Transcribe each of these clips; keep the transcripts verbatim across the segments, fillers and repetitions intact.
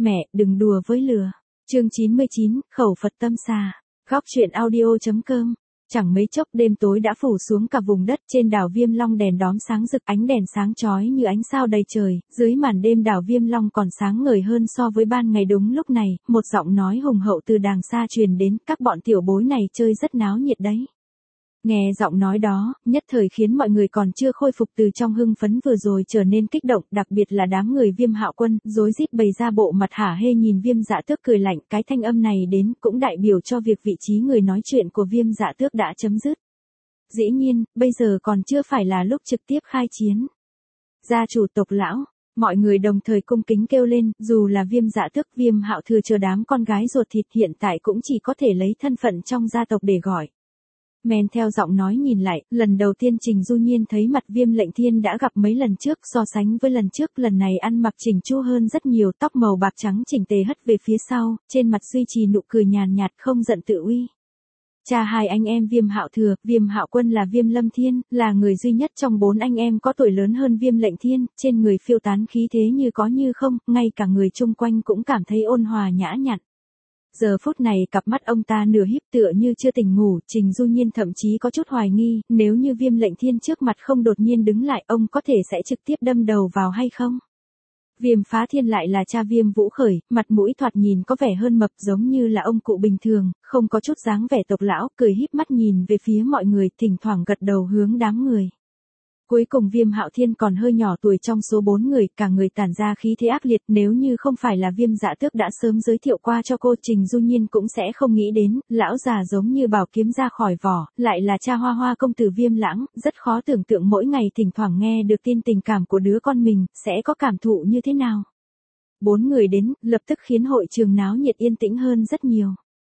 Mẹ, đừng đùa với lừa. Chương chín mươi chín, khẩu Phật tâm xà. Góc truyện audio.com. Chẳng mấy chốc đêm tối đã phủ xuống cả vùng đất trên đảo Viêm Long, đèn đóm sáng rực, ánh đèn sáng chói như ánh sao đầy trời, dưới màn đêm đảo Viêm Long còn sáng ngời hơn so với ban ngày. Đúng lúc này, một giọng nói hùng hậu từ đàng xa truyền đến, các bọn tiểu bối này chơi rất náo nhiệt đấy. Nghe giọng nói đó, nhất thời khiến mọi người còn chưa khôi phục từ trong hưng phấn vừa rồi trở nên kích động, đặc biệt là đám người Viêm Hạo Quân, rối rít bày ra bộ mặt hả hê nhìn Viêm Dạ Tước cười lạnh. Cái thanh âm này đến cũng đại biểu cho việc vị trí người nói chuyện của Viêm Dạ Tước đã chấm dứt. Dĩ nhiên, bây giờ còn chưa phải là lúc trực tiếp khai chiến. Gia chủ tộc lão, mọi người đồng thời cung kính kêu lên, dù là Viêm Dạ Tước, Viêm Hạo Thừa chờ đám con gái ruột thịt hiện tại cũng chỉ có thể lấy thân phận trong gia tộc để gọi. Men theo giọng nói nhìn lại, lần đầu tiên Trình Du Nhiên thấy mặt Viêm Lệnh Thiên đã gặp mấy lần trước, so sánh với lần trước, lần này ăn mặc chỉnh chu hơn rất nhiều, tóc màu bạc trắng chỉnh tề hất về phía sau, trên mặt duy trì nụ cười nhàn nhạt không giận tự uy. Cha hai anh em Viêm Hạo Thừa, Viêm Hạo Quân là Viêm Lâm Thiên, là người duy nhất trong bốn anh em có tuổi lớn hơn Viêm Lệnh Thiên, trên người phiêu tán khí thế như có như không, ngay cả người chung quanh cũng cảm thấy ôn hòa nhã nhặn. Giờ phút này cặp mắt ông ta nửa híp tựa như chưa tỉnh ngủ, Trình Du Nhiên thậm chí có chút hoài nghi, nếu như Viêm Lệnh Thiên trước mặt không đột nhiên đứng lại, ông có thể sẽ trực tiếp đâm đầu vào hay không? Viêm Phá Thiên lại là cha Viêm Vũ Khởi, mặt mũi thoạt nhìn có vẻ hơn mập, giống như là ông cụ bình thường, không có chút dáng vẻ tộc lão, cười híp mắt nhìn về phía mọi người, thỉnh thoảng gật đầu hướng đám người. Cuối cùng Viêm Hạo Thiên còn hơi nhỏ tuổi trong số bốn người, cả người tản ra khí thế ác liệt, nếu như không phải là Viêm Dạ Tước đã sớm giới thiệu qua cho cô, Trình Du Nhiên cũng sẽ không nghĩ đến, lão già giống như bảo kiếm ra khỏi vỏ, lại là cha Hoa Hoa công tử Viêm Lãng, rất khó tưởng tượng mỗi ngày thỉnh thoảng nghe được tin tình cảm của đứa con mình, sẽ có cảm thụ như thế nào. Bốn người đến, lập tức khiến hội trường náo nhiệt yên tĩnh hơn rất nhiều.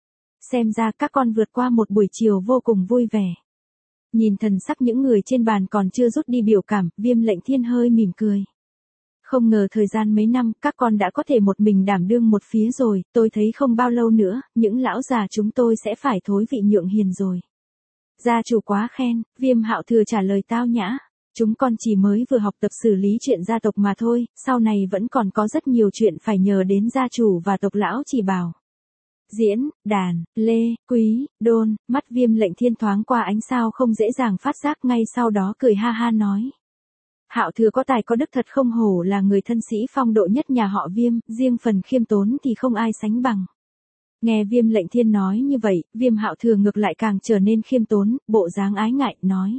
Xem ra các con vượt qua một buổi chiều vô cùng vui vẻ. Nhìn thần sắc những người trên bàn còn chưa rút đi biểu cảm, Viêm Lệnh Thiên hơi mỉm cười. Không ngờ thời gian mấy năm, các con đã có thể một mình đảm đương một phía rồi, tôi thấy không bao lâu nữa, những lão già chúng tôi sẽ phải thối vị nhượng hiền rồi. Gia chủ quá khen, Viêm Hạo Thừa trả lời tao nhã. Chúng con chỉ mới vừa học tập xử lý chuyện gia tộc mà thôi, sau này vẫn còn có rất nhiều chuyện phải nhờ đến gia chủ và tộc lão chỉ bảo. Diễn, đàn, lê, quý, đôn, mắt Viêm Lệnh Thiên thoáng qua ánh sao không dễ dàng phát giác, ngay sau đó cười ha ha nói. Hạo Thừa có tài có đức thật, không hổ là người thân sĩ phong độ nhất nhà họ Viêm, riêng phần khiêm tốn thì không ai sánh bằng. Nghe Viêm Lệnh Thiên nói như vậy, Viêm Hạo Thừa ngược lại càng trở nên khiêm tốn, bộ dáng ái ngại, nói.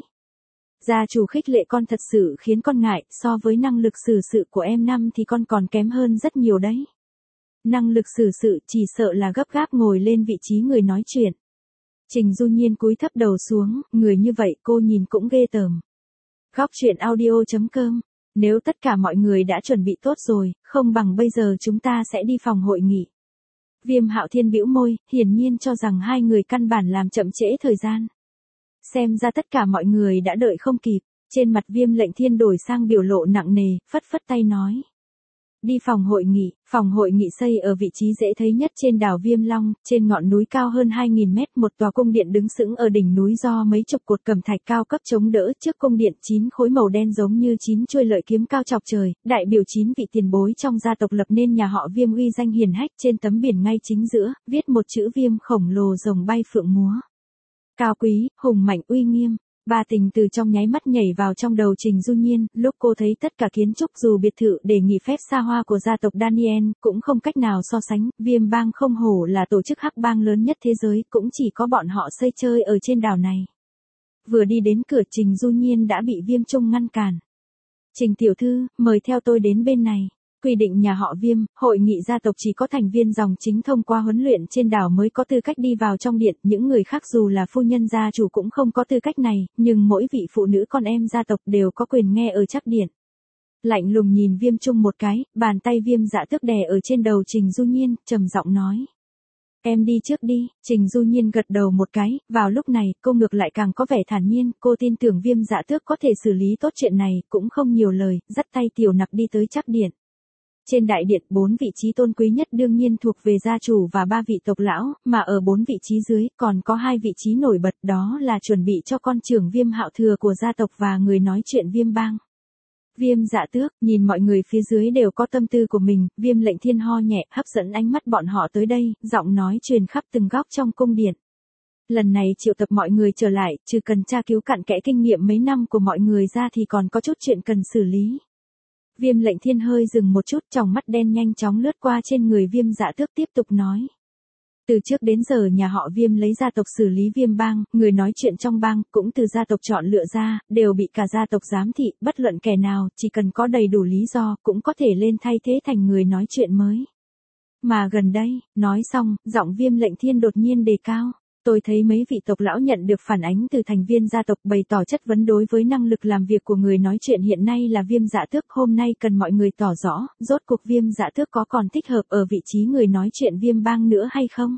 Gia chủ khích lệ con thật sự khiến con ngại, so với năng lực xử sự của em năm thì con còn kém hơn rất nhiều đấy. Năng lực xử sự chỉ sợ là gấp gáp ngồi lên vị trí người nói chuyện. Trình Du Nhiên cúi thấp đầu xuống, người như vậy cô nhìn cũng ghê tởm. Góc truyện audio.com. Nếu tất cả mọi người đã chuẩn bị tốt rồi, không bằng bây giờ chúng ta sẽ đi phòng hội nghị. Viêm Hạo Thiên bĩu môi, hiển nhiên cho rằng hai người căn bản làm chậm trễ thời gian. Xem ra tất cả mọi người đã đợi không kịp, trên mặt Viêm Lệnh Thiên đổi sang biểu lộ nặng nề, phất phất tay nói. Đi phòng hội nghị, phòng hội nghị xây ở vị trí dễ thấy nhất trên đảo Viêm Long, trên ngọn núi cao hơn hai nghìn mét, một tòa cung điện đứng sững ở đỉnh núi do mấy chục cột cẩm thạch cao cấp chống đỡ, trước cung điện chín khối màu đen giống như chín chuôi lợi kiếm cao chọc trời, đại biểu chín vị tiền bối trong gia tộc lập nên nhà họ Viêm uy danh hiển hách, trên tấm biển ngay chính giữa, viết một chữ Viêm khổng lồ rồng bay phượng múa. Cao quý, hùng mạnh, uy nghiêm. Ba tình từ trong nháy mắt nhảy vào trong đầu Trình Du Nhiên, lúc cô thấy tất cả kiến trúc dù biệt thự để nghỉ phép xa hoa của gia tộc Daniel, cũng không cách nào so sánh, Viêm bang không hổ là tổ chức hắc bang lớn nhất thế giới, cũng chỉ có bọn họ xây chơi ở trên đảo này. Vừa đi đến cửa Trình Du Nhiên đã bị Viêm Trung ngăn cản. Trình tiểu thư, mời theo tôi đến bên này. Quy định nhà họ Viêm, hội nghị gia tộc chỉ có thành viên dòng chính thông qua huấn luyện trên đảo mới có tư cách đi vào trong điện, những người khác dù là phu nhân gia chủ cũng không có tư cách này, nhưng mỗi vị phụ nữ con em gia tộc đều có quyền nghe ở trắc điện. Lạnh lùng nhìn Viêm Trung một cái, bàn tay Viêm Dạ Tước đè ở trên đầu Trình Du Nhiên, trầm giọng nói. Em đi trước đi, Trình Du Nhiên gật đầu một cái, vào lúc này, cô ngược lại càng có vẻ thản nhiên, cô tin tưởng Viêm Dạ Tước có thể xử lý tốt chuyện này, cũng không nhiều lời, dắt tay Tiểu Nặc đi tới trắc điện. Trên đại điện, bốn vị trí tôn quý nhất đương nhiên thuộc về gia chủ và ba vị tộc lão, mà ở bốn vị trí dưới còn có hai vị trí nổi bật, đó là chuẩn bị cho con trưởng Viêm Hạo Thừa của gia tộc và người nói chuyện Viêm bang. Viêm Dạ Tước, nhìn mọi người phía dưới đều có tâm tư của mình, Viêm Lệnh Thiên ho nhẹ, hấp dẫn ánh mắt bọn họ tới đây, giọng nói truyền khắp từng góc trong cung điện. Lần này triệu tập mọi người trở lại, trừ cần tra cứu cặn kẽ kinh nghiệm mấy năm của mọi người ra thì còn có chút chuyện cần xử lý. Viêm Lệnh Thiên hơi dừng một chút, tròng mắt đen nhanh chóng lướt qua trên người Viêm Dạ Tước tiếp tục nói. Từ trước đến giờ nhà họ Viêm lấy gia tộc xử lý Viêm bang, người nói chuyện trong bang cũng từ gia tộc chọn lựa ra, đều bị cả gia tộc giám thị, bất luận kẻ nào, chỉ cần có đầy đủ lý do, cũng có thể lên thay thế thành người nói chuyện mới. Mà gần đây, nói xong, giọng Viêm Lệnh Thiên đột nhiên đề cao. Tôi thấy mấy vị tộc lão nhận được phản ánh từ thành viên gia tộc bày tỏ chất vấn đối với năng lực làm việc của người nói chuyện hiện nay là Viêm Dạ Tước. Hôm nay cần mọi người tỏ rõ, rốt cuộc Viêm Dạ Tước có còn thích hợp ở vị trí người nói chuyện Viêm bang nữa hay không?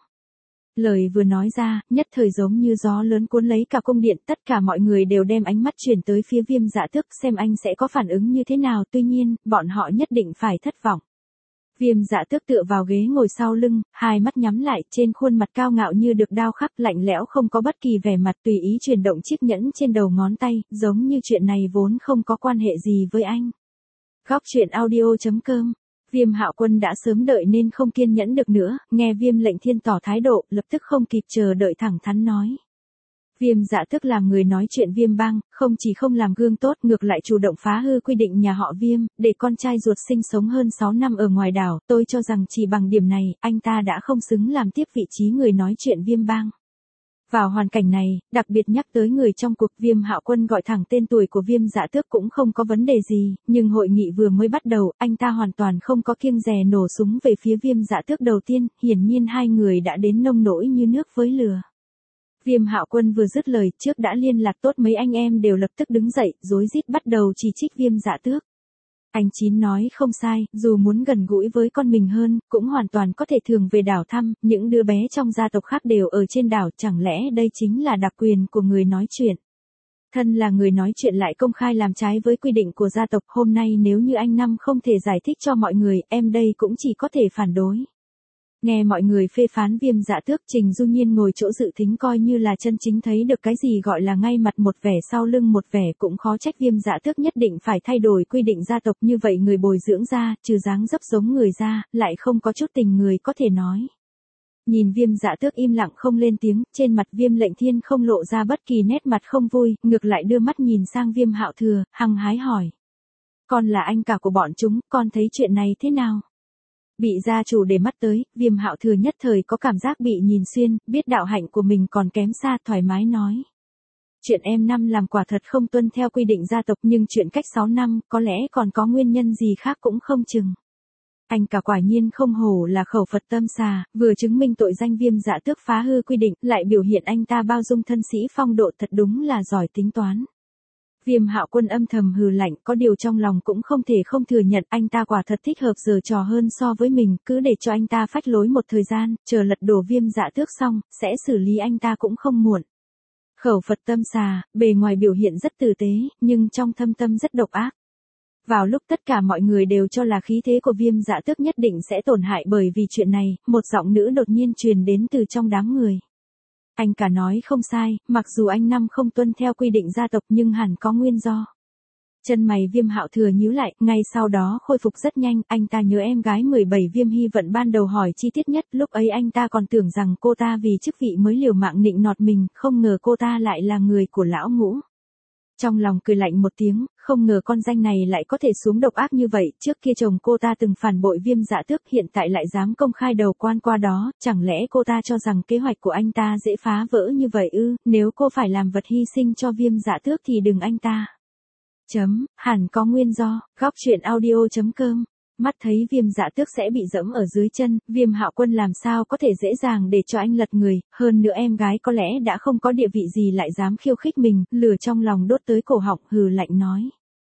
Lời vừa nói ra, nhất thời giống như gió lớn cuốn lấy cả cung điện, tất cả mọi người đều đem ánh mắt chuyển tới phía Viêm Dạ Tước xem anh sẽ có phản ứng như thế nào, tuy nhiên, bọn họ nhất định phải thất vọng. Viêm Dạ Tước tựa vào ghế ngồi sau lưng, hai mắt nhắm lại, trên khuôn mặt cao ngạo như được đao khắc, lạnh lẽo không có bất kỳ vẻ mặt, tùy ý chuyển động chiếc nhẫn trên đầu ngón tay, giống như chuyện này vốn không có quan hệ gì với anh. Góc truyện audio chấm com. Viêm Hạo Quân đã sớm đợi nên không kiên nhẫn được nữa, nghe Viêm Lệnh Thiên tỏ thái độ, lập tức không kịp chờ đợi thẳng thắn nói. Viêm Dạ Tước làm người nói chuyện Viêm bang, không chỉ không làm gương tốt, ngược lại chủ động phá hư quy định nhà họ Viêm, để con trai ruột sinh sống hơn sáu năm ở ngoài đảo, tôi cho rằng chỉ bằng điểm này, anh ta đã không xứng làm tiếp vị trí người nói chuyện Viêm bang. Vào hoàn cảnh này, đặc biệt nhắc tới người trong cuộc, Viêm Hạo Quân gọi thẳng tên tuổi của Viêm Dạ Tước cũng không có vấn đề gì, nhưng hội nghị vừa mới bắt đầu, anh ta hoàn toàn không có kiêng dè nổ súng về phía Viêm Dạ Tước đầu tiên, hiển nhiên hai người đã đến nông nỗi như nước với lửa. Viêm Hạo Quân vừa dứt lời, trước đã liên lạc tốt mấy anh em đều lập tức đứng dậy, rối rít bắt đầu chỉ trích Viêm Dạ Tước. Anh Chín nói không sai, dù muốn gần gũi với con mình hơn, cũng hoàn toàn có thể thường về đảo thăm, những đứa bé trong gia tộc khác đều ở trên đảo, chẳng lẽ đây chính là đặc quyền của người nói chuyện. Thân là người nói chuyện lại công khai làm trái với quy định của gia tộc, hôm nay nếu như anh Năm không thể giải thích cho mọi người, em đây cũng chỉ có thể phản đối. Nghe mọi người phê phán Viêm Dạ Tước, Trình Du Nhiên ngồi chỗ dự thính coi như là chân chính thấy được cái gì gọi là ngay mặt một vẻ sau lưng một vẻ, cũng khó trách Viêm Dạ Tước nhất định phải thay đổi quy định gia tộc như vậy, người bồi dưỡng ra, trừ dáng dấp giống người ra, lại không có chút tình người có thể nói. Nhìn Viêm Dạ Tước im lặng không lên tiếng, trên mặt Viêm Lệnh Thiên không lộ ra bất kỳ nét mặt không vui, ngược lại đưa mắt nhìn sang Viêm Hạo Thừa, hăng hái hỏi. Con là anh cả của bọn chúng, con thấy chuyện này thế nào? Bị gia chủ để mắt tới, Viêm Hạo Thừa nhất thời có cảm giác bị nhìn xuyên, biết đạo hạnh của mình còn kém xa, thoải mái nói. Chuyện em Năm làm quả thật không tuân theo quy định gia tộc, nhưng chuyện cách sáu năm, có lẽ còn có nguyên nhân gì khác cũng không chừng. Anh cả quả nhiên không hổ là khẩu Phật tâm xà, vừa chứng minh tội danh Viêm Dạ Tước phá hư quy định, lại biểu hiện anh ta bao dung thân sĩ phong độ, thật đúng là giỏi tính toán. Viêm Hạo Quân âm thầm hừ lạnh, có điều trong lòng cũng không thể không thừa nhận, anh ta quả thật thích hợp giở trò hơn so với mình, cứ để cho anh ta phách lối một thời gian, chờ lật đổ Viêm Dạ Tước xong, sẽ xử lý anh ta cũng không muộn. Khẩu Phật tâm xà, bề ngoài biểu hiện rất tử tế, nhưng trong thâm tâm rất độc ác. Vào lúc tất cả mọi người đều cho là khí thế của Viêm Dạ Tước nhất định sẽ tổn hại bởi vì chuyện này, một giọng nữ đột nhiên truyền đến từ trong đám người. Anh cả nói không sai, mặc dù anh Năm không tuân theo quy định gia tộc nhưng hẳn có nguyên do. Chân mày Viêm Hạo Thừa nhíu lại, ngay sau đó khôi phục rất nhanh, anh ta nhớ em gái mười bảy Viêm Hy Vận ban đầu hỏi chi tiết nhất, lúc ấy anh ta còn tưởng rằng cô ta vì chức vị mới liều mạng nịnh nọt mình, không ngờ cô ta lại là người của lão Ngũ. Trong lòng cười lạnh một tiếng, không ngờ con danh này lại có thể xuống độc ác như vậy, trước kia chồng cô ta từng phản bội Viêm Dạ Tước, hiện tại lại dám công khai đầu quan qua đó, chẳng lẽ cô ta cho rằng kế hoạch của anh ta dễ phá vỡ như vậy ư, nếu cô phải làm vật hy sinh cho Viêm Dạ Tước thì đừng anh ta. Chấm, hẳn có nguyên do, góc truyện audio chấm com. Mắt thấy Viêm Dạ Tước sẽ bị dẫm ở dưới chân, Viêm Hạo Quân làm sao có thể dễ dàng để cho anh lật người, hơn nữa em gái có lẽ đã không có địa vị gì lại dám khiêu khích mình, lửa trong lòng đốt tới cổ họng, hừ lạnh nói.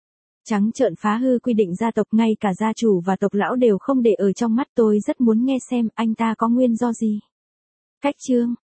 Trắng trợn phá hư quy định gia tộc, ngay cả gia chủ và tộc lão đều không để ở trong mắt, tôi rất muốn nghe xem anh ta có nguyên do gì. Cách chương.